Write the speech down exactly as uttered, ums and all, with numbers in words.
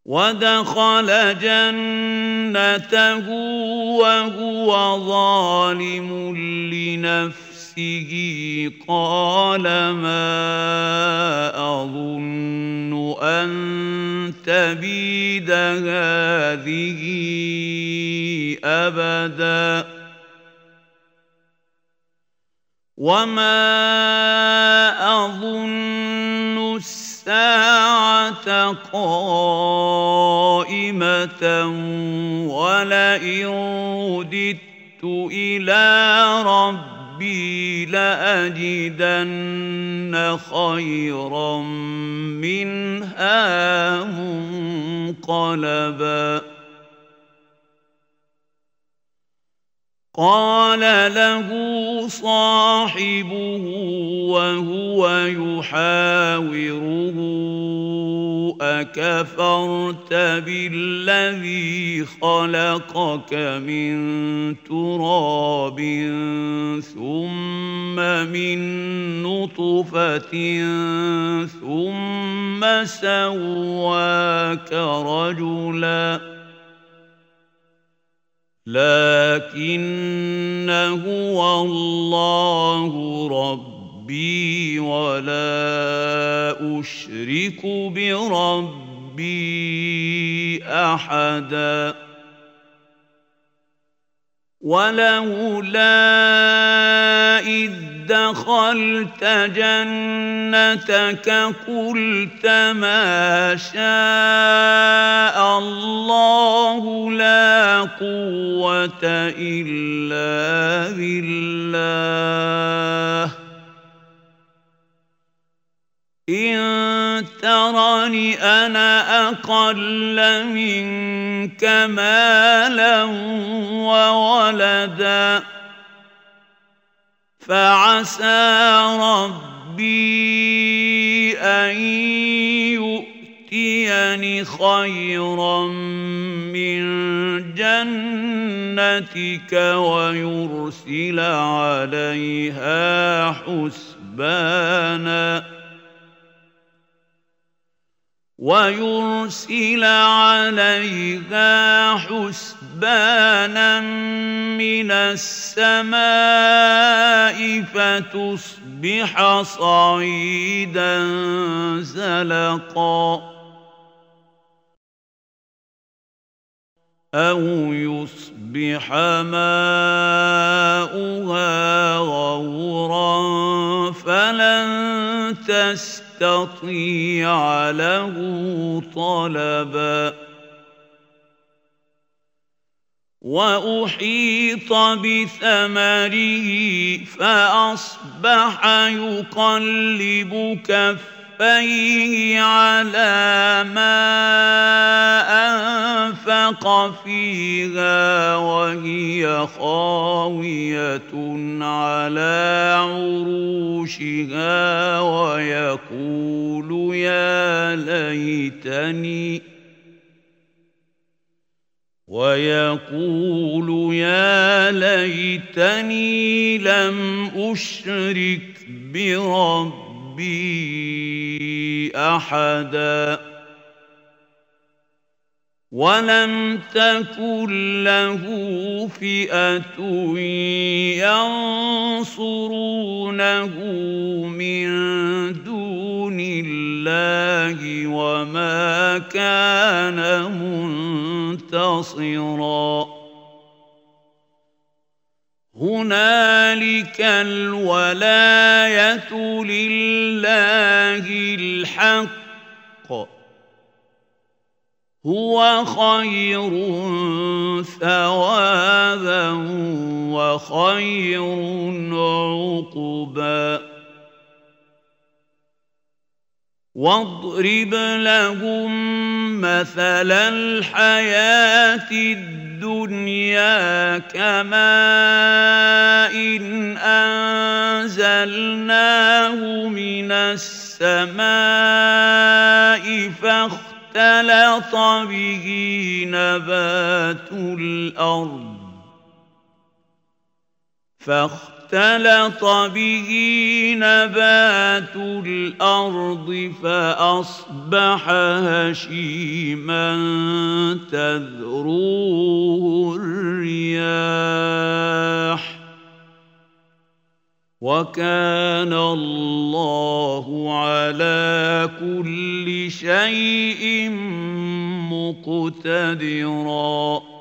ودخل جنته وهو ظالم لنفسه قال ما أظن أن تبيد هذه أبدا وما أظن الساعة قائمة ولئن رددت إلى ربي لأجدن خيرا منها منقلبا قال له صاحبه وهو يحاوره أكفرت بالذي خلقك من تراب ثم من نطفة ثم سواك رجلا لكن هو الله ربي ولا أشرك بربي أحدا ولولا إذ دخلت جنتك قلت ما شاء الله لا قوة إلا بالله إن ترني أنا أقل منك مالا وولدا فعسى ربي أن يؤتيني خيرا من جنتك ويرسل عليها حسبانا ويرسل عليها حسبانا من السماء فتصبح صعيدا زلقا أو يصبح ماؤها غورا فلن تستطيع له طلبا وأحيط بثمره فأصبح يقلب كفيه على ما أنفق فيها وهي خاوية على عروشها ويقول يا ليتني ويقول يا ليتني لم أشرك بربي أحدا ولم تكن له فئة ينصرونه من دون الله وما كان منتصرا هنالك الولاية لله الحق هو خير ثوابا وخير عقبا واضرب لهم مثل الحياة الدنيا كماء إن أنزلناه من السماء فاختلط به نبات الأرض فاختلط فاختلط به نبات الأرض فأصبح هشيما تذروه الرياح وكان الله على كل شيء مقتدرا